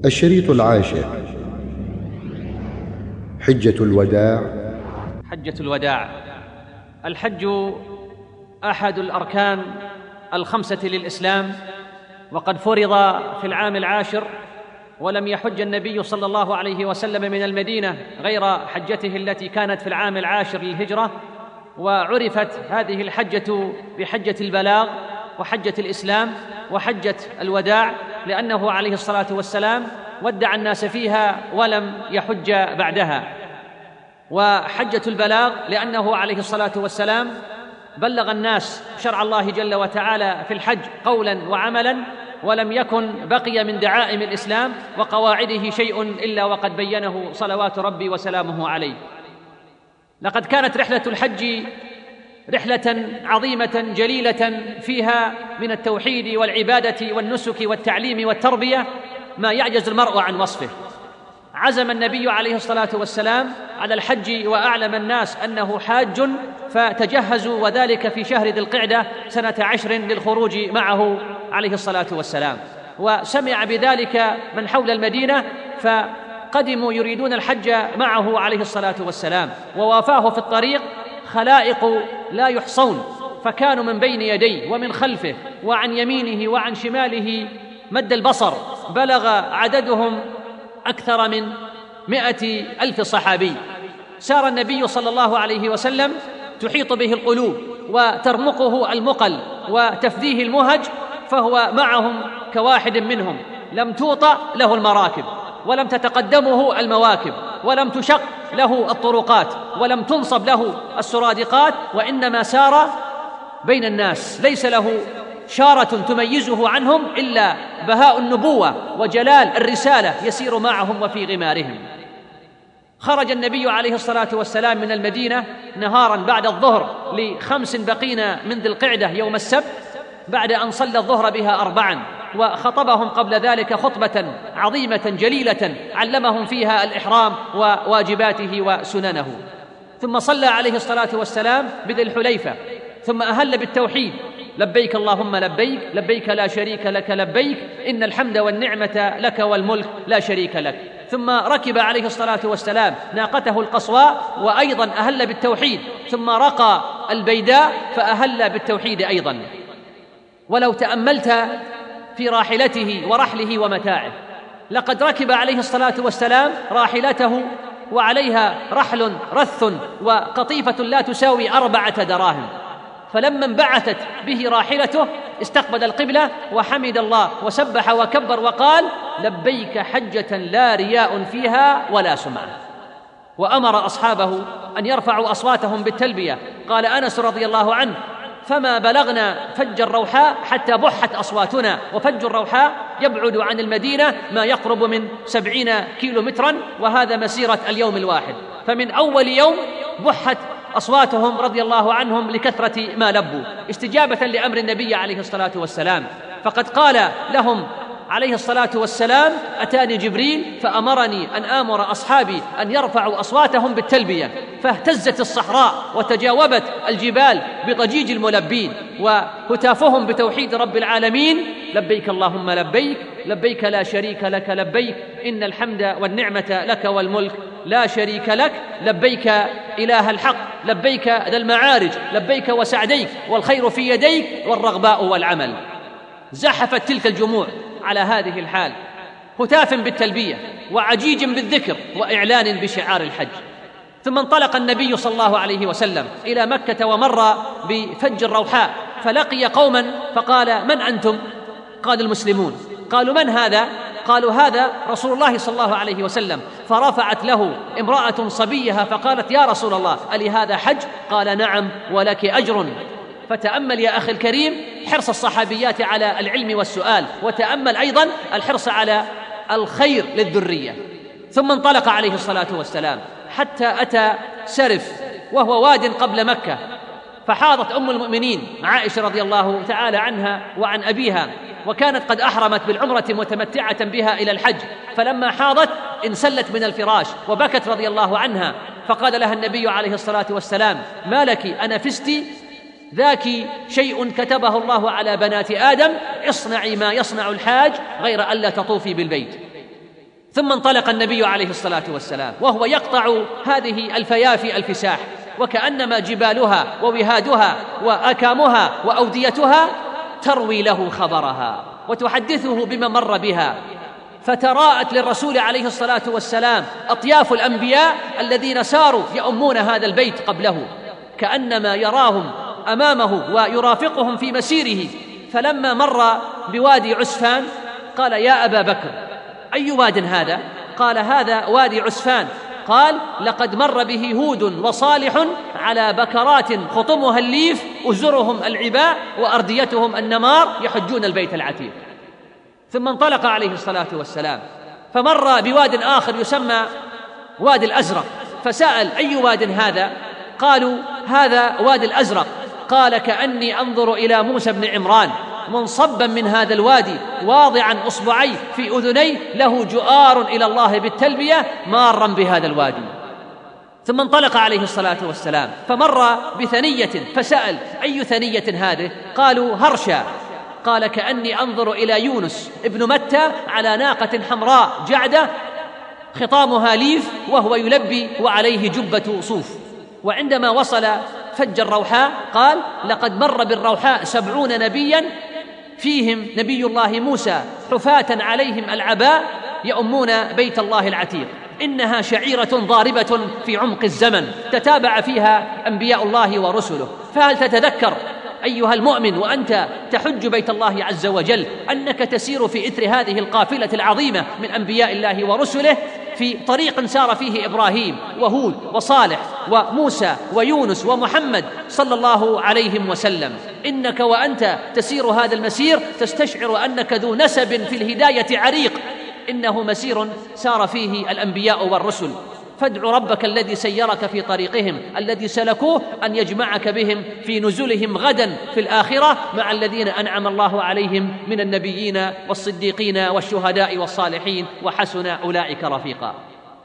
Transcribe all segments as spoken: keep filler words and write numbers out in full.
الشريط العاشر: حجة الوداع. حجة الوداع. الحج أحد الأركان الخمسة للإسلام، وقد فرض في العام العاشر، ولم يحج النبي صلى الله عليه وسلم من المدينة غير حجته التي كانت في العام العاشر للهجرة. وعرفت هذه الحجة بحجة البلاغ وحجة الإسلام وحجة الوداع، لأنه عليه الصلاة والسلام ودع الناس فيها ولم يحج بعدها. وحجة البلاغ لأنه عليه الصلاة والسلام بلغ الناس شرع الله جل وتعالى في الحج قولا وعملا، ولم يكن بقي من دعائم الإسلام وقواعده شيء إلا وقد بينه صلوات ربي وسلامه عليه. لقد كانت رحلة الحج رحلة عظيمة جليلة، فيها من التوحيد والعبادة والنسك والتعليم والتربية ما يعجز المرء عن وصفه. عزم النبي عليه الصلاة والسلام على الحج وأعلم الناس أنه حاج، فتجهزوا، وذلك في شهر ذي القعدة سنة عشر للخروج معه عليه الصلاة والسلام. وسمع بذلك من حول المدينة فقدموا يريدون الحج معه عليه الصلاة والسلام، ووافاه في الطريق خلائق لا يحصون، فكانوا من بين يديه ومن خلفه وعن يمينه وعن شماله مد البصر، بلغ عددهم أكثر من مئة ألف صحابي. سار النبي صلى الله عليه وسلم تحيط به القلوب وترمقه المقل وتفديه المهج، فهو معهم كواحد منهم، لم توطأ له المراكب ولم تتقدمه المواكب ولم تشق له الطرقات ولم تنصب له السرادقات، وإنما سار بين الناس، ليس له شارة تميزه عنهم إلا بهاء النبوة وجلال الرسالة يسير معهم وفي غمارهم. خرج النبي عليه الصلاة والسلام من المدينة نهارا بعد الظهر لخمس بقين من ذي القعدة يوم السبت، بعد أن صلى الظهر بها أربعا، وخطبهم قبل ذلك خطبة عظيمة جليلة علمهم فيها الإحرام وواجباته وسننه. ثم صلى عليه الصلاة والسلام بذي الحليفة، ثم أهل بالتوحيد: لبيك اللهم لبيك، لبيك لا شريك لك لبيك، إن الحمد والنعمة لك والملك لا شريك لك. ثم ركب عليه الصلاة والسلام ناقته القصواء، وأيضا أهل بالتوحيد، ثم رقى البيداء فأهل بالتوحيد أيضا. ولو تأملت في راحلته ورحله ومتاعه، لقد ركب عليه الصلاة والسلام راحلته وعليها رحل رث وقطيفة لا تساوي أربعة دراهم، فلما انبعثت به راحلته استقبل القبلة وحمد الله وسبح وكبر وقال: لبيك حجة لا رياء فيها ولا سمعة. وأمر أصحابه أن يرفعوا أصواتهم بالتلبية. قال أنس رضي الله عنه: فما بلغنا فج الروحاء حتى بحت أصواتنا، وفج الروحاء يبعد عن المدينة ما يقرب من سبعين كيلو مترا، وهذا مسيرة اليوم الواحد. فمن أول يوم بحت أصواتهم رضي الله عنهم لكثرة ما لبوا استجابة لأمر النبي عليه الصلاة والسلام. فقد قال لهم عليه الصلاة والسلام: أتاني جبريل فأمرني أن آمر أصحابي أن يرفعوا أصواتهم بالتلبية، فاهتزت الصحراء وتجاوبت الجبال بضجيج الملبين وهتافهم بتوحيد رب العالمين: لبيك اللهم لبيك، لبيك لا شريك لك لبيك، إن الحمد والنعمة لك والملك لا شريك لك، لبيك إله الحق، لبيك ذا المعارج، لبيك وسعديك، والخير في يديك والرغباء والعمل. زحفت تلك الجموع على هذه الحال، هتاف بالتلبية وعجيج بالذكر وإعلان بشعار الحج. ثم انطلق النبي صلى الله عليه وسلم إلى مكة ومر بفج الروحاء، فلقي قوما فقال: من أنتم؟ قال: المسلمون. قالوا: من هذا؟ قالوا: هذا رسول الله صلى الله عليه وسلم. فرفعت له امرأة صبيها فقالت: يا رسول الله، ألي هذا حج؟ قال: نعم ولك أجر. فتأمل يا أخي الكريم حرص الصحابيات على العلم والسؤال، وتأمل أيضا الحرص على الخير للذرية. ثم انطلق عليه الصلاة والسلام حتى أتى سرف، وهو واد قبل مكة، فحاضت أم المؤمنين عائشة رضي الله تعالى عنها وعن أبيها، وكانت قد أحرمت بالعمرة متمتعة بها إلى الحج، فلما حاضت انسلت من الفراش وبكت رضي الله عنها، فقال لها النبي عليه الصلاة والسلام: ما لك أنفستي؟ ذاك شيء كتبه الله على بنات آدم، اصنعي ما يصنع الحاج غير ألا تطوفي بالبيت. ثم انطلق النبي عليه الصلاة والسلام وهو يقطع هذه الفيافي الفساح، وكأنما جبالها ووهادها وأكامها وأوديتها تروي له خبرها وتحدثه بما مر بها. فتراءت للرسول عليه الصلاة والسلام أطياف الأنبياء الذين ساروا يؤمون هذا البيت قبله، كأنما يراهم أمامه ويرافقهم في مسيره. فلما مر بوادي عسفان قال: يا أبا بكر، أي واد هذا؟ قال: هذا وادي عسفان. قال: لقد مر به هود وصالح على بكرات خطمها الليف أزرهم العباء وأرديتهم النمار يحجون البيت العتيق. ثم انطلق عليه الصلاة والسلام فمر بواد آخر يسمى وادي الأزرق، فسأل: أي واد هذا؟ قالوا: هذا وادي الأزرق. قال: كأني أنظر إلى موسى بن عمران منصبا من هذا الوادي واضعا أصبعيه في أذنيه له جؤار إلى الله بالتلبية مارا بهذا الوادي. ثم انطلق عليه الصلاة والسلام فمر بثنية فسأل: أي ثنية هذه؟ قالوا: هرشا. قال: كأني أنظر إلى يونس ابن متى على ناقة حمراء جعدة خطامها ليف وهو يلبي وعليه جبة صوف. وعندما وصل فج الروحاء قال: لقد مر بالروحاء سبعون نبيا فيهم نبي الله موسى حفاة عليهم العباء يؤمون بيت الله العتيق. إنها شعيرة ضاربة في عمق الزمن تتابع فيها أنبياء الله ورسله. فهل تتذكر أيها المؤمن وأنت تحج بيت الله عز وجل أنك تسير في إثر هذه القافلة العظيمة من أنبياء الله ورسله في طريق سار فيه إبراهيم وهود وصالح وموسى ويونس ومحمد صلى الله عليه وسلم؟ إنك وأنت تسير هذا المسير تستشعر أنك ذو نسب في الهداية عريق، إنه مسير سار فيه الأنبياء والرسل. فادع ربك الذي سيرك في طريقهم الذي سلكوه أن يجمعك بهم في نزلهم غدا في الآخرة مع الذين أنعم الله عليهم من النبيين والصديقين والشهداء والصالحين وحسن أولئك رفيقا.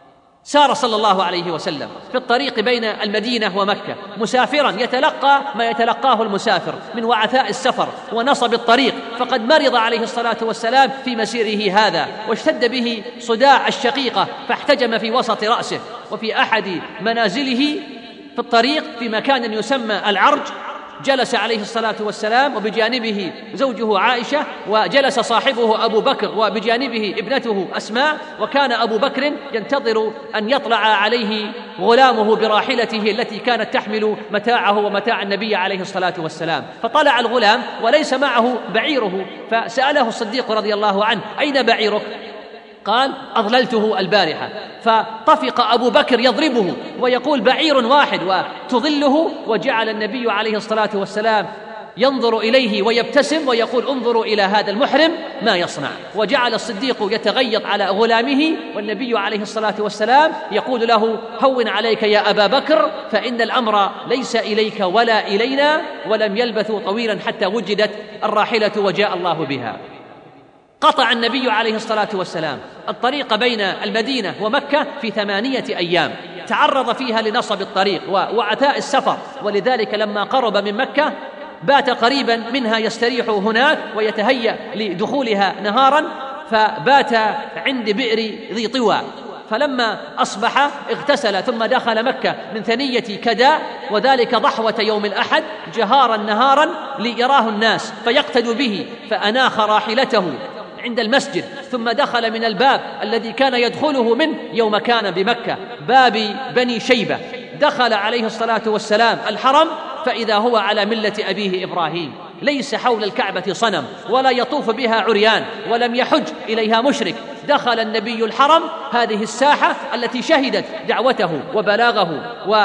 سار صلى الله عليه وسلم في الطريق بين المدينة ومكة مسافرا يتلقى ما يتلقاه المسافر من وعثاء السفر ونصب الطريق، فقد مرض عليه الصلاة والسلام في مسيره هذا واشتد به صداع الشقيقة فاحتجم في وسط رأسه. وفي أحد منازله في الطريق في مكان يسمى العرج جلس عليه الصلاة والسلام وبجانبه زوجه عائشة، وجلس صاحبه أبو بكر وبجانبه ابنته أسماء. وكان أبو بكر ينتظر أن يطلع عليه غلامه براحلته التي كانت تحمل متاعه ومتاع النبي عليه الصلاة والسلام. فطلع الغلام وليس معه بعيره، فسأله الصديق رضي الله عنه: أين بعيرك؟ قال: أضللته البارحة. فطفق أبو بكر يضربه ويقول: بعير واحد وتضله. وجعل النبي عليه الصلاة والسلام ينظر إليه ويبتسم ويقول: انظروا إلى هذا المحرم ما يصنع. وجعل الصديق يتغيط على غلامه والنبي عليه الصلاة والسلام يقول له: هون عليك يا أبا بكر فإن الأمر ليس إليك ولا إلينا. ولم يلبثوا طويلا حتى وجدت الراحلة وجاء الله بها. قطع النبي عليه الصلاة والسلام الطريق بين المدينة ومكة في ثمانية أيام، تعرض فيها لنصب الطريق ووعثاء السفر، ولذلك لما قرب من مكة بات قريبا منها يستريح هناك ويتهيأ لدخولها نهارا، فبات عند بئر ذي طوى. فلما أصبح اغتسل ثم دخل مكة من ثنية كداء، وذلك ضحوة يوم الأحد جهارا نهارا ليراه الناس فيقتدوا به. فأناخ راحلته عند المسجد ثم دخل من الباب الذي كان يدخله منه يوم كان بمكة، باب بني شيبة. دخل عليه الصلاة والسلام الحرم فإذا هو على ملة أبيه إبراهيم، ليس حول الكعبة صنم ولا يطوف بها عريان ولم يحج إليها مشرك. دخل النبي الحرم، هذه الساحة التي شهدت دعوته وبلاغه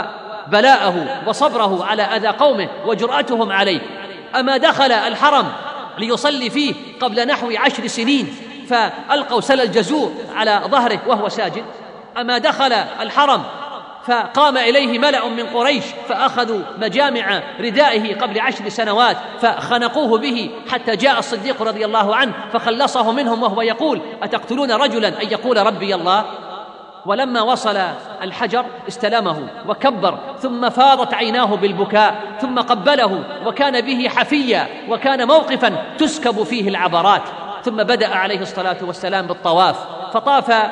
وبلاءه وصبره على أذى قومه وجرأتهم عليه. أما دخل الحرم ليصلي فيه قبل نحو عشر سنين فألقوا سل الجزور على ظهره وهو ساجد؟ أما دخل الحرم فقام إليه ملأ من قريش فأخذوا مجامع ردائه قبل عشر سنوات فخنقوه به حتى جاء الصديق رضي الله عنه فخلصه منهم وهو يقول: أتقتلون رجلا أن يقول ربي الله؟ ولما وصل الحجر استلمه وكبر، ثم فاضت عيناه بالبكاء، ثم قبله وكان به حفيا، وكان موقفا تسكب فيه العبرات. ثم بدأ عليه الصلاة والسلام بالطواف، فطاف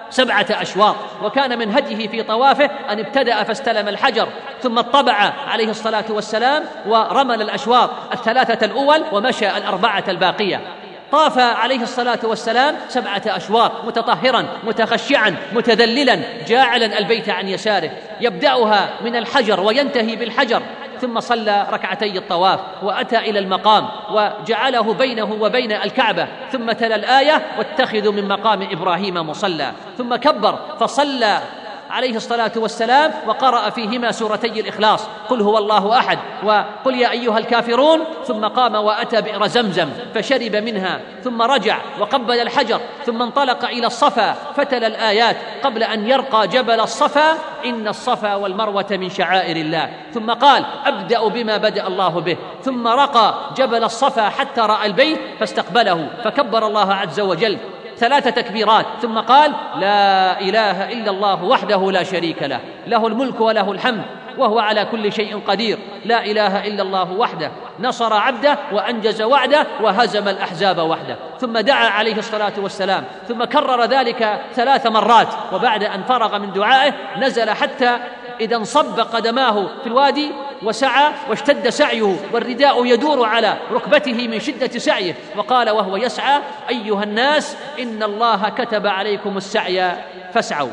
سبعة أشواط. وكان من هديه في طوافه أن ابتدأ فاستلم الحجر، ثم اطبع عليه الصلاة والسلام ورمل الأشواط الثلاثة الأول ومشى الأربعة الباقية. طاف عليه الصلاة والسلام سبعة أشواط متطهرا متخشعا متذللا جاعلا البيت عن يساره، يبدأها من الحجر وينتهي بالحجر، ثم صلى ركعتي الطواف وأتى إلى المقام وجعله بينه وبين الكعبة، ثم تلا الآية واتخذوا من مقام إبراهيم مصلى، ثم كبر فصلى عليه الصلاة والسلام وقرأ فيهما سورتي الإخلاص، قل هو الله أحد وقل يا أيها الكافرون، ثم قام وأتى بئر زمزم فشرب منها، ثم رجع وقبل الحجر، ثم انطلق إلى الصفا فتلا الآيات قبل أن يرقى جبل الصفا، إن الصفا والمروة من شعائر الله، ثم قال أبدأ بما بدأ الله به، ثم رقى جبل الصفا حتى رأى البيت فاستقبله فكبر الله عز وجل ثلاث تكبيرات، ثم قال لا إله إلا الله وحده لا شريك له، له الملك وله الحمد وهو على كل شيء قدير، لا إله إلا الله وحده نصر عبده وأنجز وعده وهزم الأحزاب وحده. ثم دعا عليه الصلاة والسلام، ثم كرر ذلك ثلاث مرات، وبعد أن فرغ من دعائه نزل حتى إذا انصب قدماه في الوادي وسعى واشتد سعيه والرداء يدور على ركبته من شدة سعيه، وقال وهو يسعى أيها الناس إن الله كتب عليكم السعي فاسعوا.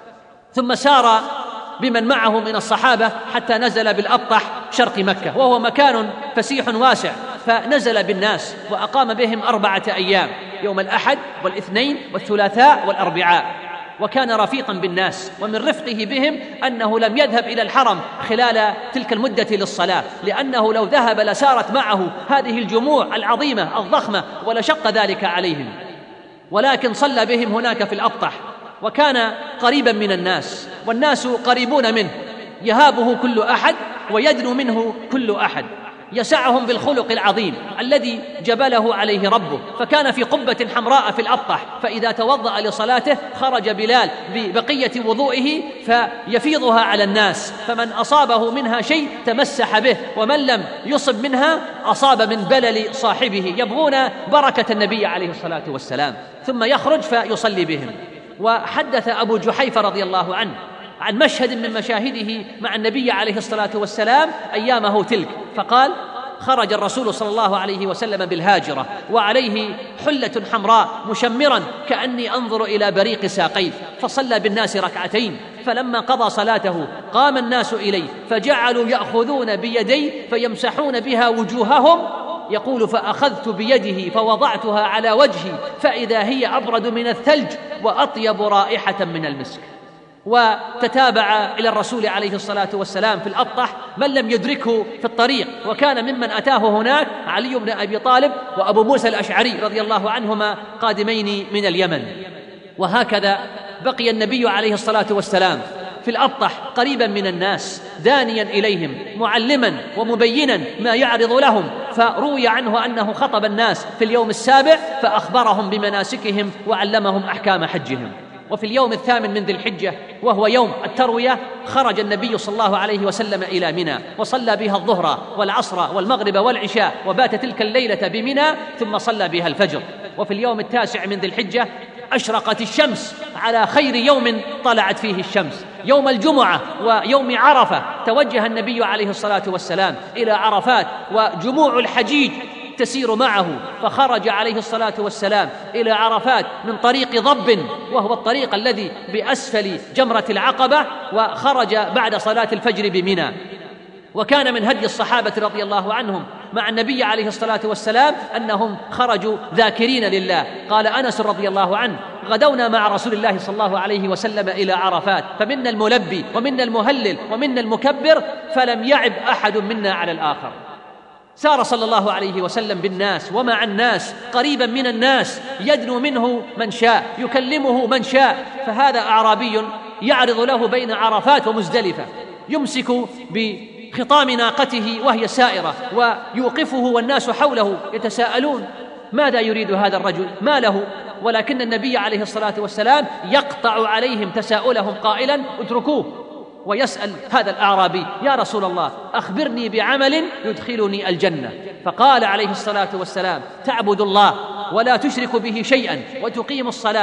ثم سار بمن معه من الصحابة حتى نزل بالأبطح شرق مكة، وهو مكان فسيح واسع، فنزل بالناس وأقام بهم أربعة أيام، يوم الأحد والاثنين والثلاثاء والأربعاء، وكان رفيقا بالناس. ومن رفقه بهم أنه لم يذهب إلى الحرم خلال تلك المدة للصلاة، لأنه لو ذهب لسارت معه هذه الجموع العظيمة الضخمة ولشق ذلك عليهم، ولكن صلى بهم هناك في الأبطح، وكان قريبا من الناس والناس قريبون منه، يهابه كل أحد ويدنو منه كل أحد، يسعهم بالخلق العظيم الذي جبله عليه ربه. فكان في قبة حمراء في الأبطح، فإذا توضأ لصلاته خرج بلال ببقية وضوئه فيفيضها على الناس، فمن أصابه منها شيء تمسح به، ومن لم يصب منها أصاب من بلل صاحبه، يبغون بركة النبي عليه الصلاة والسلام. ثم يخرج فيصلي بهم. وحدث أبو جحيفة رضي الله عنه عن مشهد من مشاهده مع النبي عليه الصلاة والسلام أيامه تلك، فقال خرج الرسول صلى الله عليه وسلم بالهاجرة وعليه حلة حمراء مشمرا كأني أنظر إلى بريق ساقيه، فصلى بالناس ركعتين، فلما قضى صلاته قام الناس إليه فجعلوا يأخذون بيدي فيمسحون بها وجوههم، يقول فأخذت بيده فوضعتها على وجهي فإذا هي أبرد من الثلج وأطيب رائحة من المسك. وتتابع إلى الرسول عليه الصلاة والسلام في الأبطح من لم يدركه في الطريق، وكان ممن أتاه هناك علي بن أبي طالب وأبو موسى الأشعري رضي الله عنهما قادمين من اليمن. وهكذا بقي النبي عليه الصلاة والسلام في الأبطح قريبا من الناس دانيا إليهم معلما ومبينا ما يعرض لهم، فروي عنه أنه خطب الناس في اليوم السابع فأخبرهم بمناسكهم وعلمهم أحكام حجهم. وفي اليوم الثامن من ذي الحجة وهو يوم التروية خرج النبي صلى الله عليه وسلم إلى منى وصلى بها الظهر والعصر والمغرب والعشاء، وبات تلك الليلة بمنى ثم صلى بها الفجر. وفي اليوم التاسع من ذي الحجة أشرقت الشمس على خير يوم طلعت فيه الشمس، يوم الجمعة ويوم عرفة. توجه النبي عليه الصلاة والسلام إلى عرفات وجموع الحجيج تسير معه، فخرج عليه الصلاة والسلام إلى عرفات من طريق ضب وهو الطريق الذي بأسفل جمرة العقبة، وخرج بعد صلاة الفجر بمنى. وكان من هدي الصحابة رضي الله عنهم مع النبي عليه الصلاة والسلام أنهم خرجوا ذاكرين لله. قال أنس رضي الله عنه غدونا مع رسول الله صلى الله عليه وسلم إلى عرفات فمنا الملبي ومنا المهلل ومنا المكبر فلم يعب أحد منا على الآخر. سار صلى الله عليه وسلم بالناس ومع الناس قريبا من الناس، يدنو منه من شاء يكلمه من شاء. فهذا أعرابي يعرض له بين عرفات ومزدلفة، يمسك بخطام ناقته وهي سائرة ويوقفه والناس حوله يتساءلون ماذا يريد هذا الرجل، ما له؟ ولكن النبي عليه الصلاة والسلام يقطع عليهم تساؤلهم قائلا اتركوه، ويسأل هذا الأعرابي يا رسول الله أخبرني بعمل يدخلني الجنة. فقال عليه الصلاة والسلام تعبد الله ولا تشرك به شيئا وتقيم الصلاة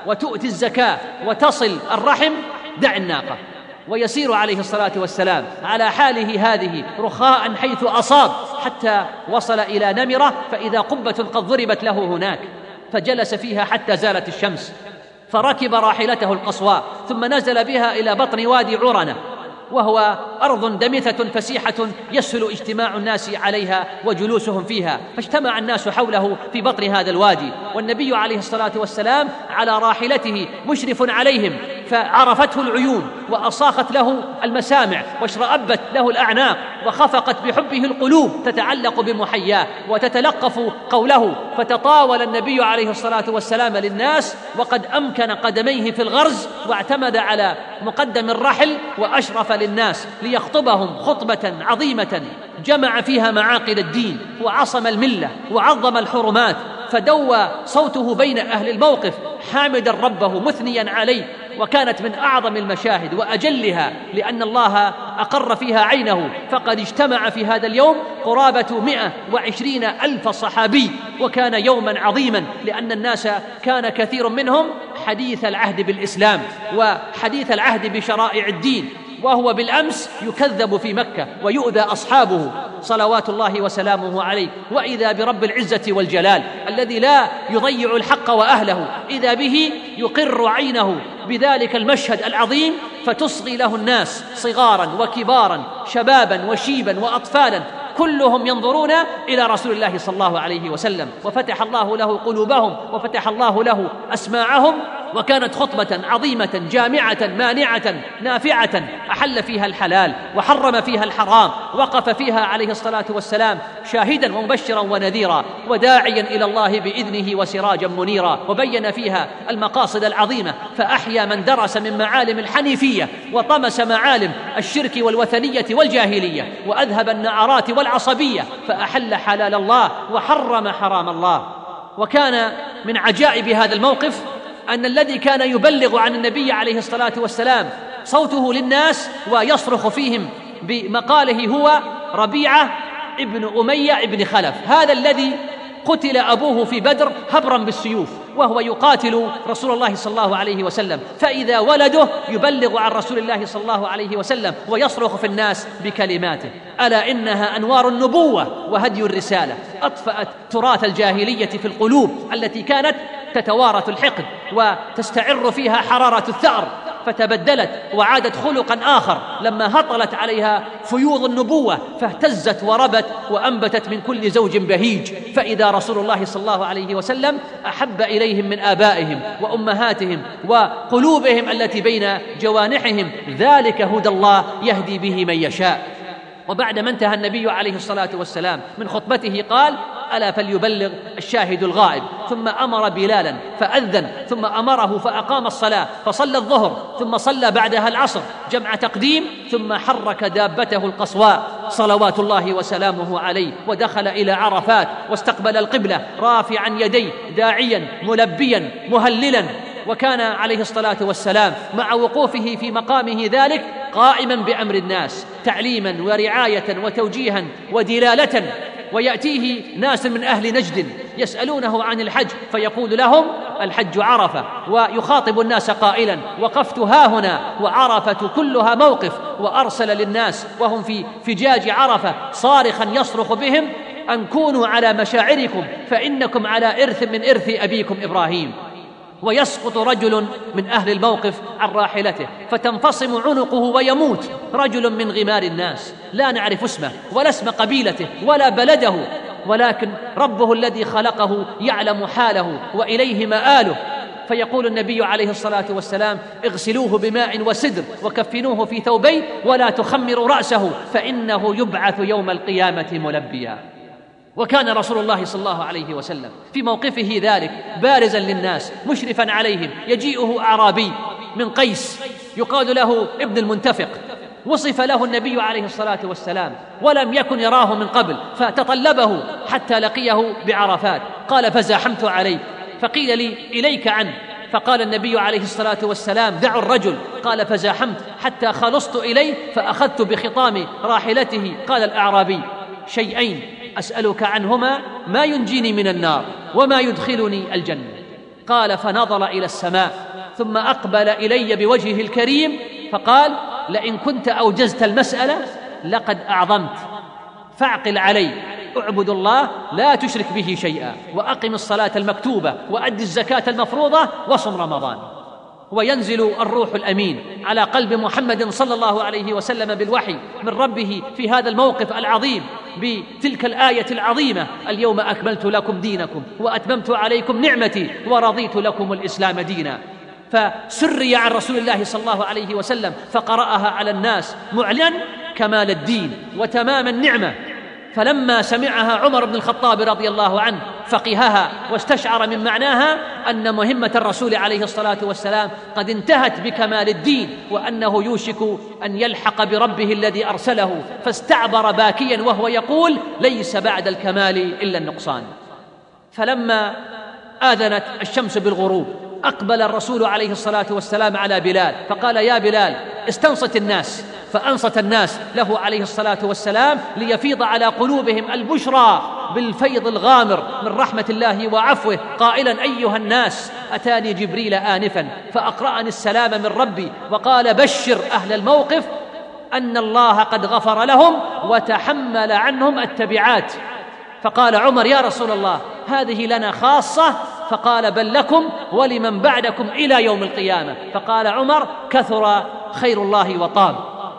وتؤتي الزكاة وتصل الرحم دع الناقة. ويسير عليه الصلاة والسلام على حاله هذه رخاء حيث أصاب، حتى وصل إلى نمرة فإذا قبة قد ضربت له هناك، فجلس فيها حتى زالت الشمس، فركب راحلته القصواء ثم نزل بها إلى بطن وادي عرنة، وهو أرض دمثة فسيحة يسهل اجتماع الناس عليها وجلوسهم فيها، فاجتمع الناس حوله في بطن هذا الوادي، والنبي عليه الصلاة والسلام على راحلته مشرف عليهم، فعرفته العيون وأصاخت له المسامع واشرأبت له الأعناق وخفقت بحبه القلوب تتعلق بمحياه وتتلقف قوله، فتطاول النبي عليه الصلاة والسلام للناس وقد أمكن قدميه في الغرز واعتمد على مقدم الرحل وأشرف للناس ليخطبهم خطبة عظيمة جمع فيها معاقد الدين وعصم الملة وعظم الحرمات، فدوى صوته بين أهل الموقف حامدا ربه مثنيا عليه، وكانت من أعظم المشاهد وأجلها لأن الله أقر فيها عينه، فقد اجتمع في هذا اليوم قرابة مئة وعشرين ألف صحابي، وكان يوما عظيما لأن الناس كان كثير منهم حديث العهد بالإسلام وحديث العهد بشرائع الدين، وهو بالأمس يكذب في مكة ويؤذى أصحابه صلوات الله وسلامه عليه، وإذا برب العزة والجلال الذي لا يضيع الحق وأهله إذا به يقر عينه بذلك المشهد العظيم، فتصغي له الناس صغارا وكبارا شبابا وشيبا وأطفالا كلهم ينظرون إلى رسول الله صلى الله عليه وسلم، وفتح الله له قلوبهم وفتح الله له أسماعهم، وكانت خطبة عظيمة جامعة مانعة نافعة أحل فيها الحلال وحرم فيها الحرام، وقف فيها عليه الصلاة والسلام شاهدا ومبشرا ونذيرا وداعيا إلى الله بإذنه وسراجا منيرا، وبين فيها المقاصد العظيمة، فأحيا من درس من معالم الحنيفية وطمس معالم الشرك والوثنية والجاهلية، وأذهب النعرات والعصبية، فأحل حلال الله وحرم حرام الله. وكان من عجائب هذا الموقف أن الذي كان يبلغ عن النبي عليه الصلاة والسلام صوته للناس ويصرخ فيهم بمقاله هو ربيعة ابن أمية ابن خلف، هذا الذي قتل أبوه في بدر هبرا بالسيوف وهو يقاتل رسول الله صلى الله عليه وسلم، فإذا ولده يبلغ عن رسول الله صلى الله عليه وسلم ويصرخ في الناس بكلماته: ألا إنها أنوار النبوة وهدي الرسالة، أطفأت تراث الجاهلية في القلوب التي كانت تتوارث الحقد وتستعر فيها حرارة الثأر، فتبدلت وعادت خلقا آخر لما هطلت عليها فيوض النبوة، فاهتزت وربت وأنبتت من كل زوج بهيج، فإذا رسول الله صلى الله عليه وسلم أحب إليهم من آبائهم وأمهاتهم وقلوبهم التي بين جوانحهم، ذلك هدى الله يهدي به من يشاء. وبعد ما انتهى النبي عليه الصلاة والسلام من خطبته قال: ألا فليبلغ الشاهد الغائب، ثم أمر بلالا فأذن، ثم أمره فأقام الصلاة، فصلى الظهر ثم صلى بعدها العصر جمع تقديم، ثم حرك دابته القصواء صلوات الله وسلامه عليه ودخل إلى عرفات واستقبل القبلة رافعا يديه داعيا ملبيا مهللا، وكان عليه الصلاة والسلام مع وقوفه في مقامه ذلك قائما بأمر الناس تعليما ورعاية وتوجيها ودلالة، ويأتيه ناس من أهل نجد يسألونه عن الحج فيقول لهم: الحج عرفة، ويخاطب الناس قائلا: وقفت هاهنا وعرفة كلها موقف، وأرسل للناس وهم في فجاج عرفة صارخا يصرخ بهم: أن كونوا على مشاعركم فإنكم على إرث من إرث أبيكم إبراهيم. ويسقط رجل من أهل الموقف عن راحلته فتنفصم عنقه ويموت، رجل من غمار الناس لا نعرف اسمه ولا اسم قبيلته ولا بلده، ولكن ربه الذي خلقه يعلم حاله وإليه مآله، فيقول النبي عليه الصلاة والسلام: اغسلوه بماء وسدر وكفنوه في ثوبين ولا تخمروا رأسه فإنه يبعث يوم القيامة ملبيا. وكان رسول الله صلى الله عليه وسلم في موقفه ذلك بارزا للناس مشرفا عليهم، يجيئه أعرابي من قيس يقال له ابن المنتفق، وصف له النبي عليه الصلاة والسلام ولم يكن يراه من قبل، فتطلبه حتى لقيه بعرفات، قال: فزاحمت عليه فقيل لي: إليك عنه، فقال النبي عليه الصلاة والسلام: دعوا الرجل، قال: فزاحمت حتى خلصت إليه فأخذت بخطام راحلته. قال الأعرابي: شيئين أسألك عنهما ما ينجيني من النار وما يدخلني الجنة. قال: فنظر إلى السماء ثم أقبل إلي بوجهه الكريم فقال: لئن كنت أوجزت المسألة لقد أعظمت، فاعقل علي، اعبد الله لا تشرك به شيئا، وأقم الصلاة المكتوبة، وأد الزكاة المفروضة، وصم رمضان. وينزل الروح الأمين على قلب محمد صلى الله عليه وسلم بالوحي من ربه في هذا الموقف العظيم بتلك الآية العظيمة: اليوم أكملت لكم دينكم وأتممت عليكم نعمتي ورضيت لكم الإسلام دينا. فسري عن رسول الله صلى الله عليه وسلم فقرأها على الناس معلن كمال الدين وتمام النعمة. فلما سمعها عمر بن الخطاب رضي الله عنه فقهها واستشعر من معناها أن مهمة الرسول عليه الصلاة والسلام قد انتهت بكمال الدين، وأنه يوشك أن يلحق بربه الذي أرسله، فاستعبر باكيا وهو يقول: ليس بعد الكمال إلا النقصان. فلما آذنت الشمس بالغروب أقبل الرسول عليه الصلاة والسلام على بلال فقال: يا بلال استنصت الناس، فأنصت الناس له عليه الصلاة والسلام ليفيض على قلوبهم البشرى بالفيض الغامر من رحمة الله وعفوه، قائلا: أيها الناس، أتاني جبريل آنفا فأقرأني السلام من ربي وقال: بشر أهل الموقف أن الله قد غفر لهم وتحمل عنهم التبعات. فقال عمر: يا رسول الله، هذه لنا خاصة. فقال: بل لكم ولمن بعدكم إلى يوم القيامة. فقال عمر: كثر خير الله وطاب.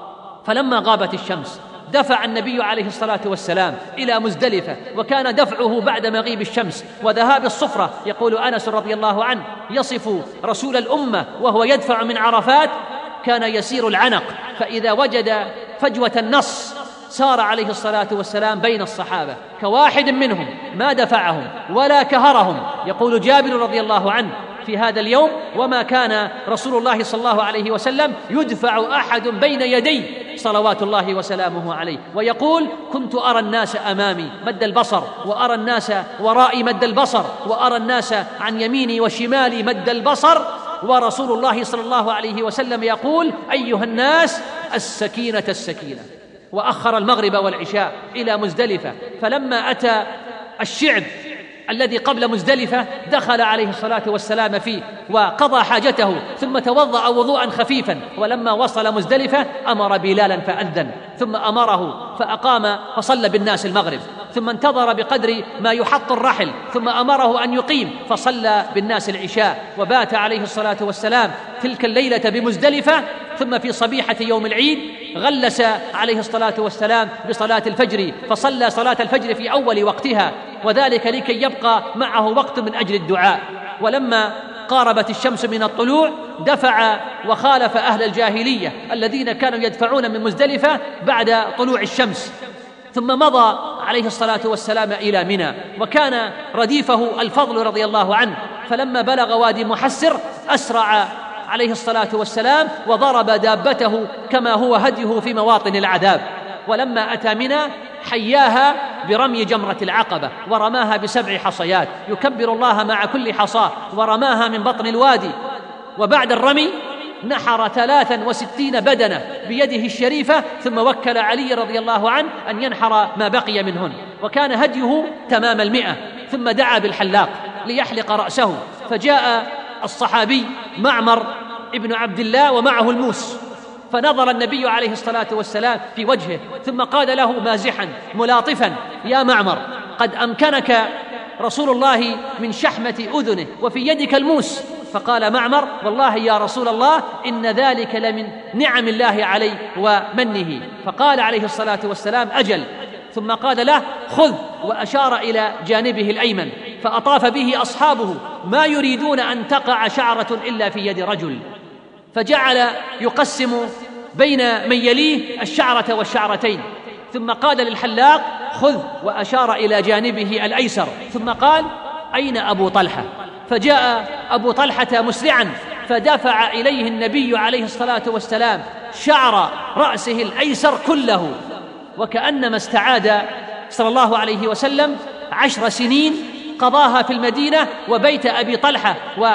فلما غابت الشمس دفع النبي عليه الصلاة والسلام إلى مزدلفة، وكان دفعه بعد مغيب الشمس وذهاب الصفرة. يقول أنس رضي الله عنه يصف رسول الأمة وهو يدفع من عرفات: كان يسير العنق، فإذا وجد فجوة النص سار عليه الصلاة والسلام بين الصحابة كواحد منهم، ما دفعهم ولا كهرهم. يقول جابر رضي الله عنه في هذا اليوم: وما كان رسول الله صلى الله عليه وسلم يدفع أحد بين يديه صلوات الله وسلامه عليه. ويقول: كنت أرى الناس أمامي مد البصر، وأرى الناس ورائي مد البصر، وأرى الناس عن يميني وشمالي مد البصر، ورسول الله صلى الله عليه وسلم يقول: أيها الناس، السكينة السكينة. وأخر المغرب والعشاء إلى مزدلفة. فلما أتى الشعب الذي قبل مزدلفة دخل عليه الصلاة والسلام فيه وقضى حاجته، ثم توضأ وضوءا خفيفا. ولما وصل مزدلفة أمر بلالا فأذن، ثم أمره فأقام فصلى بالناس المغرب، ثم انتظر بقدر ما يحط الرحل، ثم أمره أن يقيم فصلى بالناس العشاء. وبات عليه الصلاة والسلام تلك الليلة بمزدلفة. ثم في صبيحة يوم العيد غلس عليه الصلاة والسلام بصلاة الفجر، فصلى صلاة الفجر في أول وقتها، وذلك لكي يبقى معه وقت من أجل الدعاء. ولما قاربت الشمس من الطلوع دفع وخالف أهل الجاهلية الذين كانوا يدفعون من مزدلفة بعد طلوع الشمس، ثم مضى عليه الصلاة والسلام إلى منى. وكان رديفه الفضل رضي الله عنه، فلما بلغ وادي محسر أسرع عليه الصلاة والسلام وضرب دابته كما هو هديه في مواطن العذاب. ولما أتى منى حياها برمي جمرة العقبة، ورماها بسبع حصيات يكبر الله مع كل حصاة، ورماها من بطن الوادي. وبعد الرمي نحر ثلاثا وستين بدنة بيده الشريفة، ثم وكل علي رضي الله عنه أن ينحر ما بقي منهن، وكان هديه تمام المئة. ثم دعا بالحلاق ليحلق رأسه، فجاء الصحابي معمر ابن عبد الله ومعه الموس، فنظر النبي عليه الصلاة والسلام في وجهه، ثم قال له مازحا ملاطفا: يا معمر، قد أمكنك رسول الله من شحمة أذنه وفي يدك الموس. فقال معمر: والله يا رسول الله إن ذلك لمن نعم الله علي ومنه. فقال عليه الصلاة والسلام: أجل. ثم قال له: خذ، وأشار إلى جانبه الأيمن، فأطاف به أصحابه ما يريدون أن تقع شعرة إلا في يد رجل، فجعل يقسم بين من يليه الشعرة والشعرتين. ثم قال للحلاق: خذ، وأشار إلى جانبه الأيسر. ثم قال: أين أبو طلحة؟ فجاء أبو طلحة مسرعا، فدفع إليه النبي عليه الصلاة والسلام شعر رأسه الأيسر كله، وكأنما استعاد صلى الله عليه وسلم عشر سنين قضاها في المدينة وبيت أبي طلحة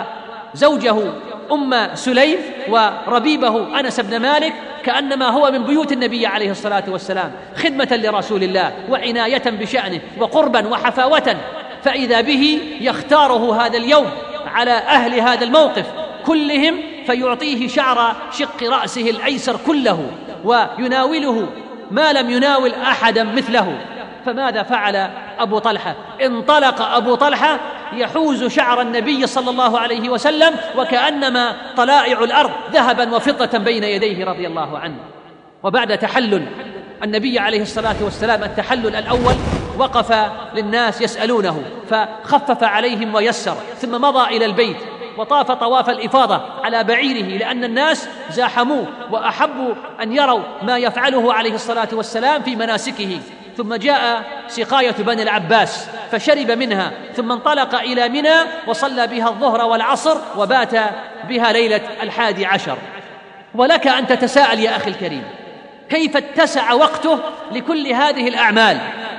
وزوجه أم سليم وربيبه أنس بن مالك، كأنما هو من بيوت النبي عليه الصلاة والسلام، خدمة لرسول الله وعناية بشأنه وقربا وحفاوة. فإذا به يختاره هذا اليوم على أهل هذا الموقف كلهم فيعطيه شعر شق رأسه الأيسر كله ويناوله ما لم يناول أحدا مثله. فماذا فعل أبو طلحة؟ انطلق أبو طلحة يحوز شعر النبي صلى الله عليه وسلم وكأنما طلائع الأرض ذهبا وفضة بين يديه رضي الله عنه. وبعد تحلل النبي عليه الصلاة والسلام التحلل الأول وقف للناس يسألونه فخفف عليهم ويسر، ثم مضى إلى البيت وطاف طواف الإفاضة على بعيره لأن الناس زاحموه وأحبوا أن يروا ما يفعله عليه الصلاة والسلام في مناسكه. ثم جاء سقاية بني العباس فشرب منها، ثم انطلق إلى منى وصلى بها الظهر والعصر وبات بها ليلة الحادي عشر. ولك أن تتساءل يا أخي الكريم، كيف اتسع وقته لكل هذه الأعمال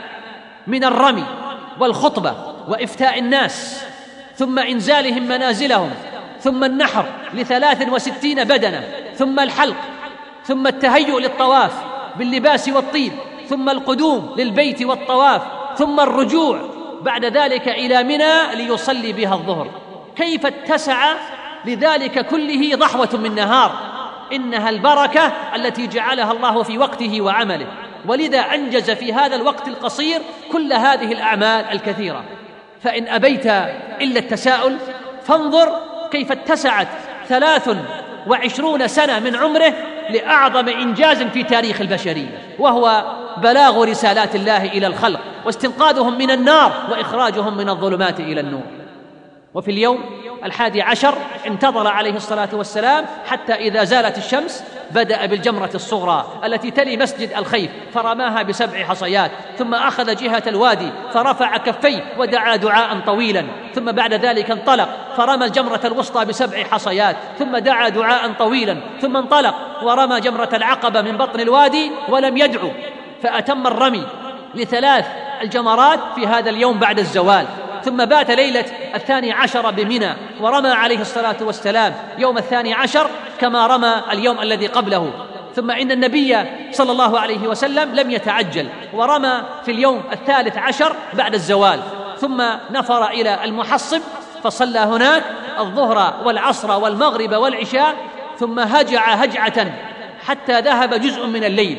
من الرمي والخطبة وإفتاء الناس ثم إنزالهم منازلهم ثم النحر لثلاث وستين بدنة ثم الحلق ثم التهيؤ للطواف باللباس والطيب ثم القدوم للبيت والطواف ثم الرجوع بعد ذلك إلى منى ليصلي بها الظهر؟ كيف اتسع لذلك كله ضحوة من نهار؟ إنها البركة التي جعلها الله في وقته وعمله، ولذا أنجز في هذا الوقت القصير كل هذه الأعمال الكثيرة. فإن أبيت إلا التساؤل فانظر كيف اتسعت ثلاث وعشرون سنة من عمره لأعظم إنجاز في تاريخ البشرية، وهو بلاغ رسالات الله إلى الخلق واستنقاذهم من النار وإخراجهم من الظلمات إلى النور. وفي اليوم الحادي عشر انتظر عليه الصلاة والسلام حتى إذا زالت الشمس بدأ بالجمرة الصغرى التي تلي مسجد الخيف فرماها بسبع حصيات، ثم أخذ جهة الوادي فرفع كفيه ودعا دعاء طويلا، ثم بعد ذلك انطلق فرمى الجمرة الوسطى بسبع حصيات ثم دعا دعاء طويلا، ثم انطلق ورمى جمرة العقبة من بطن الوادي ولم يدعو، فأتم الرمي لثلاث الجمرات في هذا اليوم بعد الزوال. ثم بات ليلة الثاني عشر بمنى ورمى عليه الصلاة والسلام يوم الثاني عشر كما رمى اليوم الذي قبله. ثم إن النبي صلى الله عليه وسلم لم يتعجل ورمى في اليوم الثالث عشر بعد الزوال، ثم نفر إلى المحصب فصلى هناك الظهر والعصر والمغرب والعشاء، ثم هجع هجعة حتى ذهب جزء من الليل،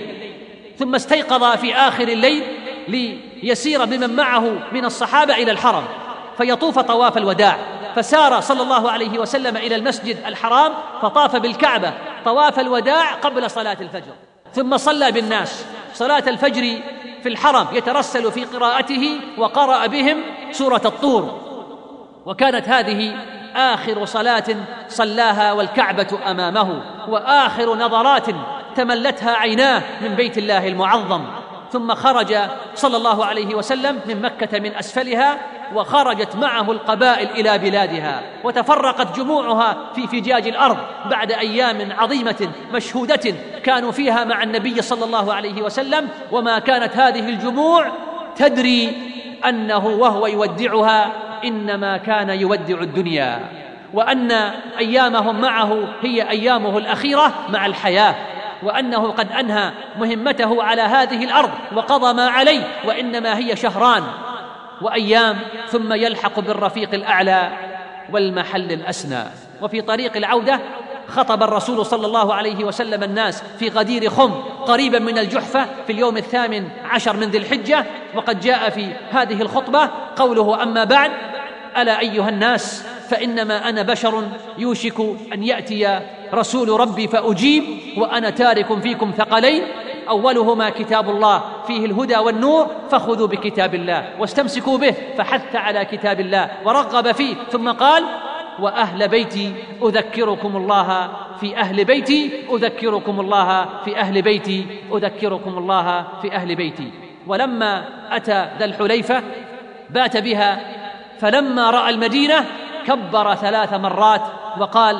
ثم استيقظ في آخر الليل ليسير بمن معه من الصحابة إلى الحرم فيطوف طواف الوداع. فسار صلى الله عليه وسلم إلى المسجد الحرام فطاف بالكعبة طواف الوداع قبل صلاة الفجر، ثم صلى بالناس صلاة الفجر في الحرم يترسل في قراءته وقرأ بهم سورة الطور، وكانت هذه آخر صلاة صلاها والكعبة أمامه وآخر نظرات تملتها عيناه من بيت الله المعظم. ثم خرج صلى الله عليه وسلم من مكة من أسفلها وخرجت معه القبائل إلى بلادها وتفرقت جموعها في فجاج الأرض بعد أيام عظيمة مشهودة كانوا فيها مع النبي صلى الله عليه وسلم، وما كانت هذه الجموع تدري أنه وهو يودعها إنما كان يودع الدنيا، وأن أيامهم معه هي أيامه الأخيرة مع الحياة، وأنه قد أنهى مهمته على هذه الأرض وقضى ما عليه، وإنما هي شهران وأيام ثم يلحق بالرفيق الأعلى والمحل الأسنى. وفي طريق العودة خطب الرسول صلى الله عليه وسلم الناس في غدير خم قريبا من الجحفة في اليوم الثامن عشر من ذي الحجة، وقد جاء في هذه الخطبة قوله: أما بعد، ألا أيها الناس، فإنما أنا بشر يوشك أن يأتي رسول ربي فأجيب، وأنا تارك فيكم ثقلين، أولهما كتاب الله فيه الهدى والنور، فخذوا بكتاب الله واستمسكوا به، فحث على كتاب الله ورغب فيه، ثم قال: وأهل بيتي أذكركم الله في أهل بيتي أذكركم الله في أهل بيتي أذكركم الله في أهل بيتي. ولما أتى ذا الحليفة بات بها، فلما رأى المدينة كبر ثلاث مرات وقال: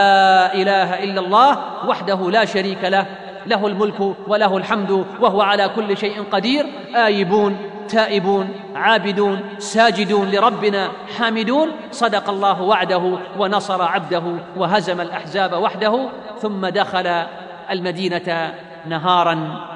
لا إله إلا الله وحده لا شريك له، له الملك وله الحمد وهو على كل شيء قدير، آيبون تائبون عابدون ساجدون لربنا حامدون، صدق الله وعده ونصر عبده وهزم الأحزاب وحده. ثم دخل المدينة نهارا